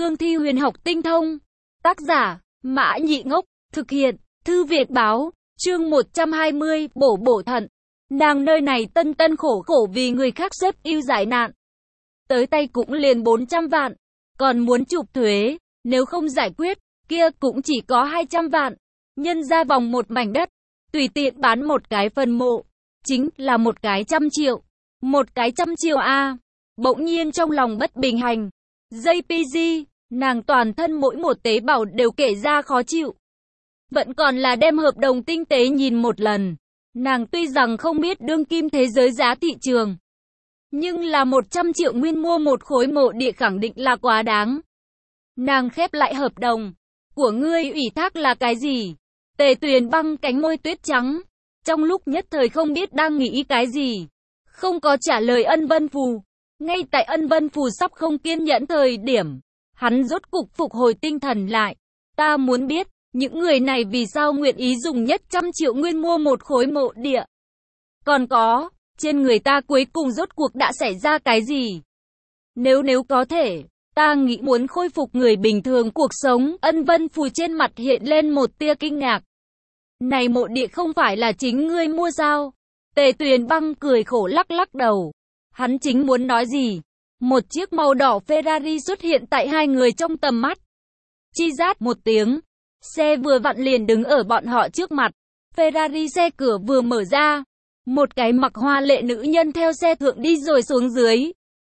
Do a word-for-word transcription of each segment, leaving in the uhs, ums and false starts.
cương thi huyền học tinh thông. Tác giả, Mã Nhị Ngốc, thực hiện, Thư Việt Báo, chương một trăm hai mươi, bổ bổ thận. Nàng nơi này tân tân khổ khổ vì người khác xếp ưu giải nạn. Tới tay cũng liền bốn trăm vạn, còn muốn chụp thuế, nếu không giải quyết, kia cũng chỉ có hai trăm vạn. Nhân ra vòng một mảnh đất, tùy tiện bán một cái phần mộ, chính là một cái trăm triệu. Một cái trăm triệu a. Bỗng nhiên trong lòng bất bình hành. gi pê giê, nàng toàn thân mỗi một tế bào đều kể ra khó chịu. Vẫn còn là đem hợp đồng tinh tế nhìn một lần. Nàng tuy rằng không biết đương kim thế giới giá thị trường, nhưng là một trăm triệu nguyên mua một khối mộ địa khẳng định là quá đáng. Nàng khép lại hợp đồng. Của ngươi ủy thác là cái gì? Tề Tuyền băng cánh môi tuyết trắng. Trong lúc nhất thời không biết đang nghĩ cái gì. Không có trả lời Ân Vân Phù. Ngay tại Ân Vân Phù sắp không kiên nhẫn thời điểm, hắn rốt cục phục hồi tinh thần lại. Ta muốn biết, những người này vì sao nguyện ý dùng nhất trăm triệu nguyên mua một khối mộ địa? Còn có, trên người ta cuối cùng rốt cuộc đã xảy ra cái gì? Nếu nếu có thể, ta nghĩ muốn khôi phục người bình thường cuộc sống. Ân Vân Phù trên mặt hiện lên một tia kinh ngạc. Này mộ địa không phải là chính ngươi mua sao? Tề Tuyền băng cười khổ lắc lắc đầu. Hắn chính muốn nói gì? Một chiếc màu đỏ Ferrari xuất hiện tại hai người trong tầm mắt. Chi rát một tiếng. Xe vừa vặn liền đứng ở bọn họ trước mặt. Ferrari xe cửa vừa mở ra. Một cái mặc hoa lệ nữ nhân theo xe thượng đi rồi xuống dưới.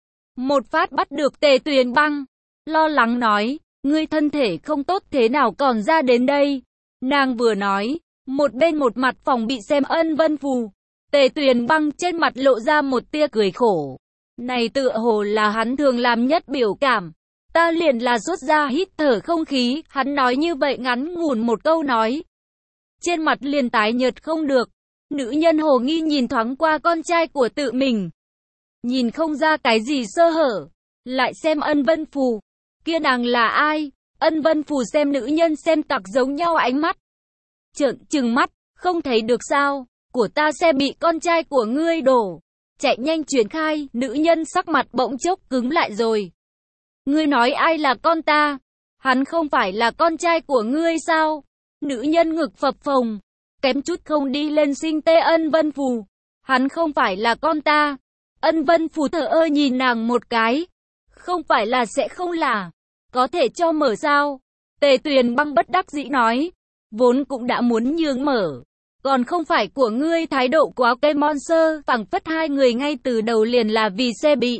Một phát bắt được Tề Tuyền băng. Lo lắng nói. Ngươi thân thể không tốt thế nào còn ra đến đây? Nàng vừa nói. Một bên một mặt phòng bị xem Ân Vân Phù. Tề Tuyền băng trên mặt lộ ra một tia cười khổ. Này tựa hồ là hắn thường làm nhất biểu cảm. Ta liền là rút ra hít thở không khí. Hắn nói như vậy ngắn ngủn một câu nói. Trên mặt liền tái nhợt không được. Nữ nhân hồ nghi nhìn thoáng qua con trai của tự mình. Nhìn không ra cái gì sơ hở. Lại xem Ân Vân Phù. Kia nàng là ai? Ân Vân Phù xem nữ nhân xem tặc giống nhau ánh mắt. Trợn trừng mắt, không thấy được sao? Của ta xe bị con trai của ngươi đổ. Chạy nhanh truyền khai, nữ nhân sắc mặt bỗng chốc cứng lại rồi. Ngươi nói ai là con ta? Hắn không phải là con trai của ngươi sao? Nữ nhân ngực phập phồng, kém chút không đi lên sinh tê. Ân Vân Phù. Hắn không phải là con ta. Ân Vân Phù thở ơ nhìn nàng một cái. Không phải là sẽ không là. Có thể cho mở sao? Tề Tuyền băng bất đắc dĩ nói. Vốn cũng đã muốn nhường mở. Còn không phải của ngươi thái độ quá cây monster. Phảng phất hai người ngay từ đầu liền là vì xe bị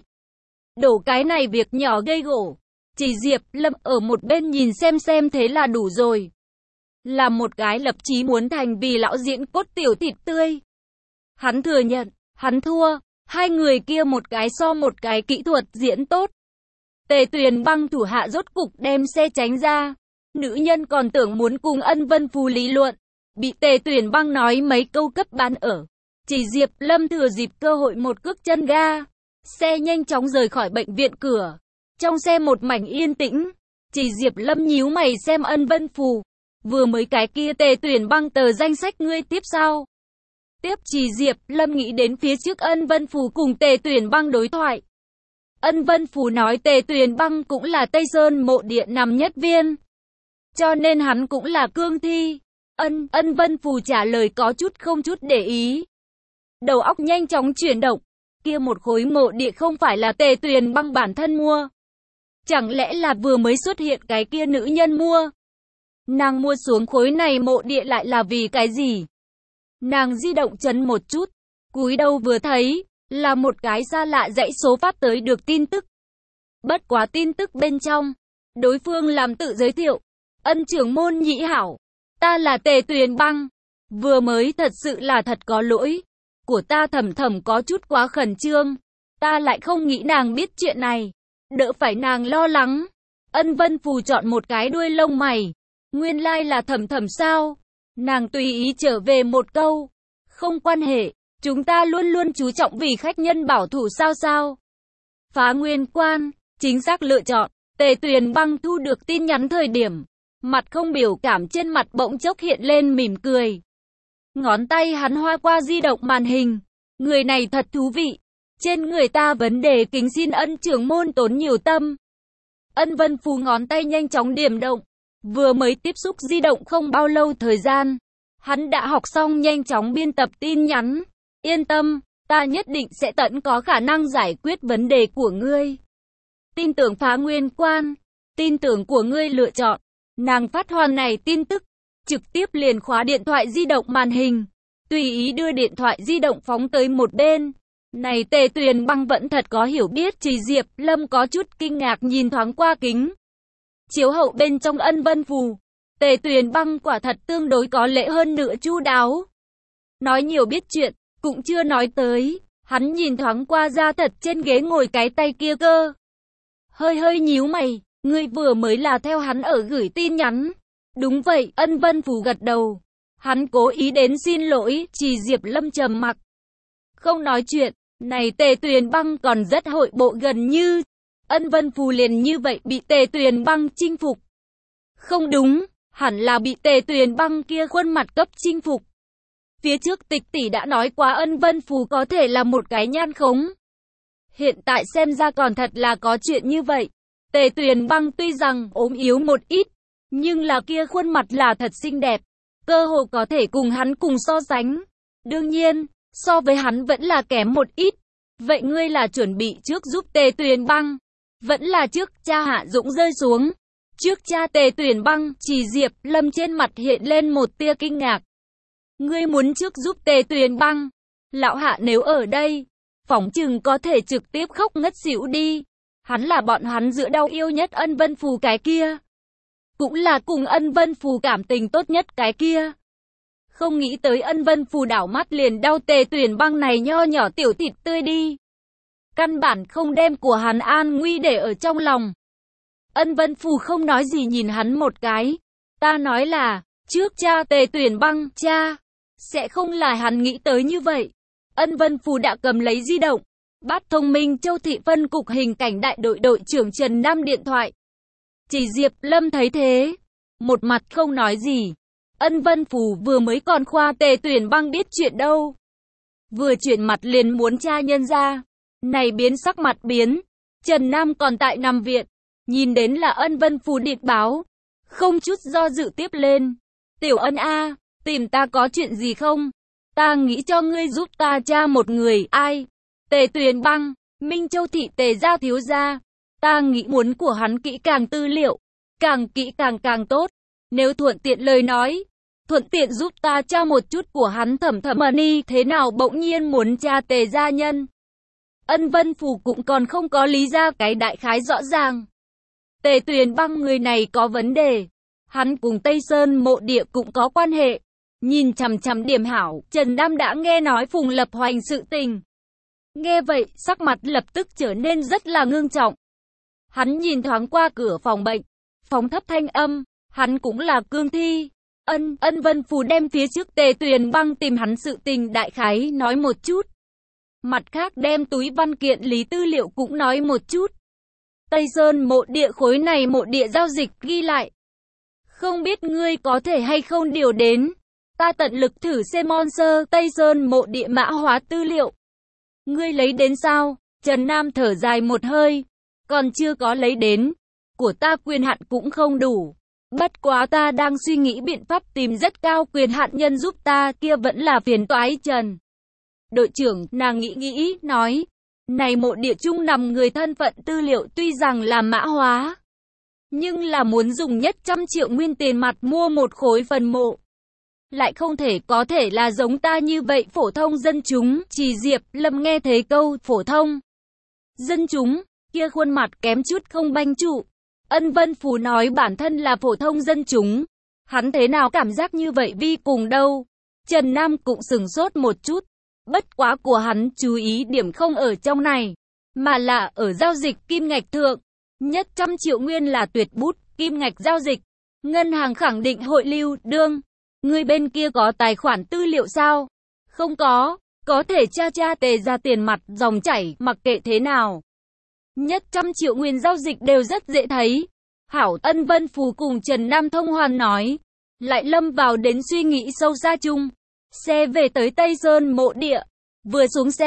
đổ cái này việc nhỏ gây gổ. Chỉ Diệp Lâm ở một bên nhìn xem xem thế là đủ rồi. Là một cái lập chí muốn thành vì lão diễn cốt tiểu thịt tươi. Hắn thừa nhận, hắn thua. Hai người kia một cái so một cái kỹ thuật diễn tốt. Tề Tuyền băng thủ hạ rốt cục đem xe tránh ra. Nữ nhân còn tưởng muốn cùng Ân Vân Phù lý luận. Bị Tề Tuyền băng nói mấy câu cấp bán ở. Chỉ Diệp Lâm thừa dịp cơ hội một cước chân ga. Xe nhanh chóng rời khỏi bệnh viện cửa. Trong xe một mảnh yên tĩnh. Chỉ Diệp Lâm nhíu mày xem Ân Vân Phù. Vừa mới cái kia Tề Tuyền băng tờ danh sách ngươi tiếp sao? Tiếp. Chỉ Diệp Lâm nghĩ đến phía trước Ân Vân Phù cùng Tề Tuyền băng đối thoại. Ân Vân Phù nói Tề Tuyền băng cũng là Tây Sơn mộ địa nằm nhất viên. Cho nên hắn cũng là cương thi. Ân, Ân Vân Phù trả lời có chút không chút để ý. Đầu óc nhanh chóng chuyển động. Kia một khối mộ địa không phải là Tề Tuyền băng bản thân mua. Chẳng lẽ là vừa mới xuất hiện cái kia nữ nhân mua? Nàng mua xuống khối này mộ địa lại là vì cái gì? Nàng di động chấn một chút. Cúi đầu vừa thấy, là một cái xa lạ dãy số phát tới được tin tức. Bất quá tin tức bên trong. Đối phương làm tự giới thiệu. Ân trưởng môn nhĩ hảo. Ta là Tề Tuyền băng. Vừa mới thật sự là thật có lỗi. Của ta thầm thầm có chút quá khẩn trương. Ta lại không nghĩ nàng biết chuyện này. Đỡ phải nàng lo lắng. Ân Vân Phù chọn một cái đuôi lông mày. Nguyên lai là thầm thầm sao? Nàng tùy ý trở về một câu. Không quan hệ. Chúng ta luôn luôn chú trọng vì khách nhân bảo thủ sao sao. Phá nguyên quan. Chính xác lựa chọn. Tề Tuyền băng thu được tin nhắn thời điểm. Mặt không biểu cảm trên mặt bỗng chốc hiện lên mỉm cười. Ngón tay hắn hoa qua di động màn hình. Người này thật thú vị. Trên người ta vấn đề kính xin Ân trưởng môn tốn nhiều tâm. Ân Vân Phù ngón tay nhanh chóng điểm động. Vừa mới tiếp xúc di động không bao lâu thời gian, hắn đã học xong nhanh chóng biên tập tin nhắn. Yên tâm, ta nhất định sẽ tận có khả năng giải quyết vấn đề của ngươi. Tin tưởng phá nguyên quan, tin tưởng của ngươi lựa chọn. Nàng phát hoàn này tin tức, trực tiếp liền khóa điện thoại di động màn hình, tùy ý đưa điện thoại di động phóng tới một bên. Này Tề Tuyền Băng vẫn thật có hiểu biết. Chỉ Diệp Lâm có chút kinh ngạc nhìn thoáng qua kính chiếu hậu bên trong Ân Vân Phù. Tề Tuyền Băng quả thật tương đối có lễ hơn nữa chu đáo. Nói nhiều biết chuyện, cũng chưa nói tới. Hắn nhìn thoáng qua ra thật trên ghế ngồi cái tay kia cơ. Hơi hơi nhíu mày, ngươi vừa mới là theo hắn ở gửi tin nhắn. Đúng vậy, Ân Vân Phù gật đầu. Hắn cố ý đến xin lỗi. Chỉ Diệp Lâm trầm mặc, không nói chuyện. Này Tề Tuyền Băng còn rất hội bộ gần như. Ân Vân Phù liền như vậy bị Tề Tuyền Băng chinh phục. Không đúng, hẳn là bị Tề Tuyền Băng kia khuôn mặt cấp chinh phục. Phía trước Tịch tỷ đã nói quá Ân Vân Phù có thể là một cái nhan khống. Hiện tại xem ra còn thật là có chuyện như vậy. Tề Tuyền Băng tuy rằng ốm yếu một ít, nhưng là kia khuôn mặt là thật xinh đẹp. Cơ hồ có thể cùng hắn cùng so sánh. Đương nhiên, so với hắn vẫn là kém một ít. Vậy ngươi là chuẩn bị trước giúp Tề Tuyền Băng, vẫn là trước cha Hạ Dũng rơi xuống? Trước cha Tề Tuyền Băng. Chỉ Diệp Lâm trên mặt hiện lên một tia kinh ngạc. Ngươi muốn trước giúp Tề Tuyền Băng? Lão Hạ nếu ở đây, phỏng chừng có thể trực tiếp khóc ngất xỉu đi. Hắn là bọn hắn giữa đau yêu nhất Ân Vân Phù cái kia, cũng là cùng Ân Vân Phù cảm tình tốt nhất cái kia. Không nghĩ tới Ân Vân Phù đảo mắt liền đau Tề Tuyền Băng này nho nhỏ tiểu thịt tươi đi. Căn bản không đem của hắn an nguy để ở trong lòng. Ân Vân Phù không nói gì nhìn hắn một cái. Ta nói là, trước cha Tề Tuyền Băng, cha. Sẽ không là hắn nghĩ tới như vậy. Ân Vân Phù đã cầm lấy di động, bắt thông minh Châu Thị phân cục hình cảnh đại đội đội trưởng Trần Nam điện thoại. Chỉ Diệp Lâm thấy thế, một mặt không nói gì. Ân Vân Phù vừa mới còn khoa Tề Tuyền Băng biết chuyện đâu. Vừa chuyển mặt liền muốn tra nhân ra. Này biến sắc mặt biến. Trần Nam còn tại nằm viện. Nhìn đến là Ân Vân Phù điện báo. Không chút do dự tiếp lên. Tiểu Ân a, tìm ta có chuyện gì không? Ta nghĩ cho ngươi giúp ta tra một người. Ai? Tề Tuyền Băng, Minh Châu Thị Tề gia thiếu gia. Ta nghĩ muốn của hắn kỹ càng tư liệu. Càng kỹ càng càng tốt. Nếu thuận tiện lời nói, thuận tiện giúp ta tra một chút của hắn Thẩm Thẩm Ân thế nào bỗng nhiên muốn tra Tề gia nhân. Ân Vân Phù cũng còn không có lý ra cái đại khái rõ ràng. Tề Tuyền Băng người này có vấn đề. Hắn cùng Tây Sơn mộ địa cũng có quan hệ. Nhìn chằm chằm điểm hảo, Trần Nam đã nghe nói Phùng Lập Hoành sự tình. Nghe vậy, sắc mặt lập tức trở nên rất là ngưng trọng. Hắn nhìn thoáng qua cửa phòng bệnh, phóng thấp thanh âm, hắn cũng là cương thi. Ân, Ân Vân Phù đem phía trước Tề Tuyền Băng tìm hắn sự tình đại khái nói một chút. Mặt khác đem túi văn kiện lý tư liệu cũng nói một chút. Tây Sơn mộ địa khối này mộ địa giao dịch ghi lại. Không biết ngươi có thể hay không điều đến. Ta tận lực thử xem monster Tây Sơn mộ địa mã hóa tư liệu. Ngươi lấy đến sao? Trần Nam thở dài một hơi. Còn chưa có lấy đến. Của ta quyền hạn cũng không đủ. Bất quá ta đang suy nghĩ biện pháp tìm rất cao quyền hạn nhân giúp ta, kia vẫn là phiền toái Trần. Đội trưởng, nàng nghĩ nghĩ, nói. Này mộ địa chung nằm người thân phận tư liệu tuy rằng là mã hóa, nhưng là muốn dùng nhất trăm triệu nguyên tiền mặt mua một khối phần mộ. Lại không thể có thể là giống ta như vậy phổ thông dân chúng. Chỉ Diệp Lâm nghe thấy câu phổ thông dân chúng, kia khuôn mặt kém chút không banh trụ. Ân Vân Phù nói bản thân là phổ thông dân chúng. Hắn thế nào cảm giác như vậy vi cùng đâu. Trần Nam cũng sừng sốt một chút. Bất quá của hắn chú ý điểm không ở trong này, mà là ở giao dịch kim ngạch thượng. Nhất trăm triệu nguyên là tuyệt bút, kim ngạch giao dịch. Ngân hàng khẳng định hội lưu, đương. Người bên kia có tài khoản tư liệu sao? Không có, có thể tra tra Tề ra tiền mặt, dòng chảy, mặc kệ thế nào. Nhất trăm triệu nguyên giao dịch đều rất dễ thấy. Hảo, Ân Vân Phù cùng Trần Nam thông hoàn nói. Lại lâm vào đến suy nghĩ sâu xa chung. Xe về tới Tây Sơn mộ địa. Vừa xuống xe,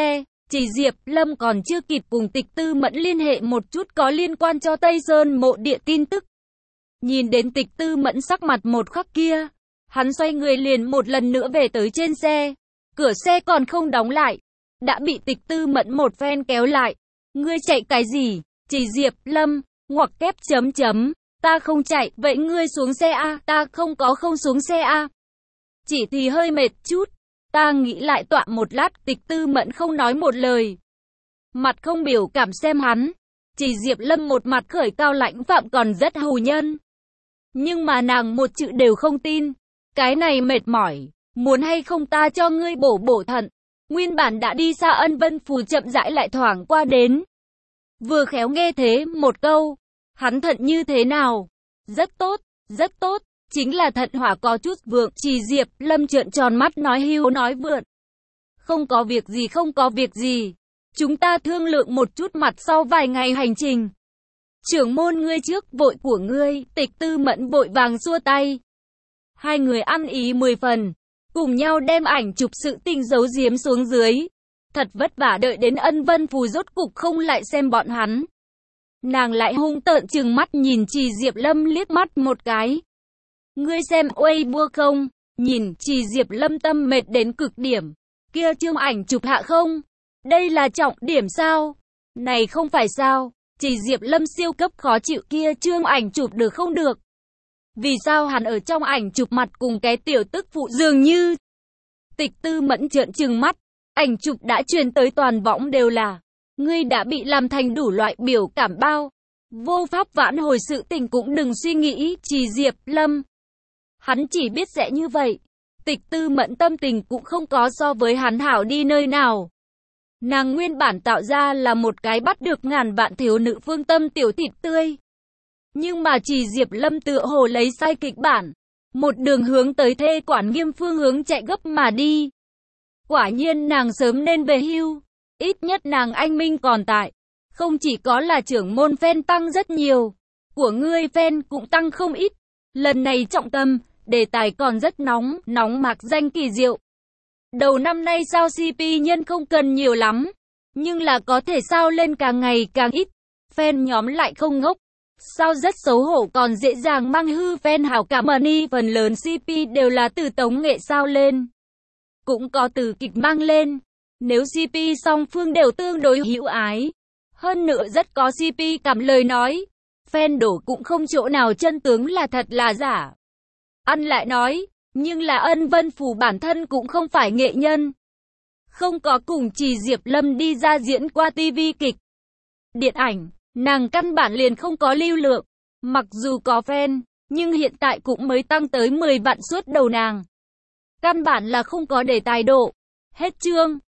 Chỉ Diệp Lâm còn chưa kịp cùng Tịch Tư Mẫn liên hệ một chút có liên quan cho Tây Sơn mộ địa tin tức. Nhìn đến Tịch Tư Mẫn sắc mặt một khắc kia, hắn xoay người liền một lần nữa về tới trên xe. Cửa xe còn không đóng lại, đã bị Tịch Tư Mẫn một phen kéo lại. Ngươi chạy cái gì? Chỉ Diệp Lâm, ngoặc kép chấm chấm. Ta không chạy, vậy ngươi xuống xe a? Ta không có không xuống xe a. Chỉ thì hơi mệt chút. Ta nghĩ lại tọa một lát, Tịch Tư Mẫn không nói một lời. Mặt không biểu cảm xem hắn. Chỉ Diệp Lâm một mặt khởi cao lãnh phạm còn rất hù nhân. Nhưng mà nàng một chữ đều không tin. Cái này mệt mỏi, muốn hay không ta cho ngươi bổ bổ thận. Nguyên bản đã đi xa Ân Vân Phù chậm rãi lại thoảng qua đến. Vừa khéo nghe thế một câu, hắn thận như thế nào? Rất tốt, rất tốt, chính là thận hỏa có chút vượng. Chỉ Diệp Lâm trợn tròn mắt nói hưu nói vượn. Không có việc gì không có việc gì, chúng ta thương lượng một chút mặt sau vài ngày hành trình. Trưởng môn ngươi trước, vội của ngươi. Tịch Tư Mẫn vội vàng xua tay. Hai người ăn ý mười phần, cùng nhau đem ảnh chụp sự tình giấu giếm xuống dưới. Thật vất vả đợi đến Ân Vân Phù rốt cục không lại xem bọn hắn. Nàng lại hung tợn trừng mắt nhìn Chỉ Diệp Lâm liếc mắt một cái. Ngươi xem Weibo không? Nhìn Chỉ Diệp Lâm tâm mệt đến cực điểm. Kia chương ảnh chụp hạ không? Đây là trọng điểm sao? Này không phải sao? Chỉ Diệp Lâm siêu cấp khó chịu, kia chương ảnh chụp được không được? Vì sao hắn ở trong ảnh chụp mặt cùng cái tiểu tức phụ dường như? Tịch Tư Mẫn trợn trừng mắt. Ảnh chụp đã truyền tới toàn võng đều là. Ngươi đã bị làm thành đủ loại biểu cảm bao. Vô pháp vãn hồi sự tình cũng đừng suy nghĩ. Chỉ Diệp Lâm, hắn chỉ biết sẽ như vậy. Tịch Tư Mẫn tâm tình cũng không có so với hắn hảo đi nơi nào. Nàng nguyên bản tạo ra là một cái bắt được ngàn vạn thiếu nữ phương tâm tiểu thịt tươi. Nhưng mà Chỉ Diệp Lâm tựa hồ lấy sai kịch bản. Một đường hướng tới Thê Quản Nghiêm phương hướng chạy gấp mà đi. Quả nhiên nàng sớm nên về hưu. Ít nhất nàng anh minh còn tại. Không chỉ có là trưởng môn fan tăng rất nhiều. Của ngươi fan cũng tăng không ít. Lần này trọng tâm, đề tài còn rất nóng, nóng mạc danh kỳ diệu. Đầu năm nay sao xê pê nhân không cần nhiều lắm. Nhưng là có thể sao lên càng ngày càng ít. Fan nhóm lại không ngốc. Sao rất xấu hổ còn dễ dàng mang hư fan hảo cảm money. Phần lớn xê pê đều là từ tống nghệ sao lên. Cũng có từ kịch mang lên. Nếu xê pê song phương đều tương đối hữu ái. Hơn nữa rất có xê pê cảm lời nói. Fan đổ cũng không chỗ nào chân tướng là thật là giả. Ăn lại nói, nhưng là Ân Vân Phù bản thân cũng không phải nghệ nhân. Không có cùng Chỉ Diệp Lâm đi ra diễn qua tivi kịch. Điện ảnh, nàng căn bản liền không có lưu lượng. Mặc dù có fan, nhưng hiện tại cũng mới tăng tới mười vạn suốt đầu nàng. Căn bản là không có đề tài độ. Hết chương.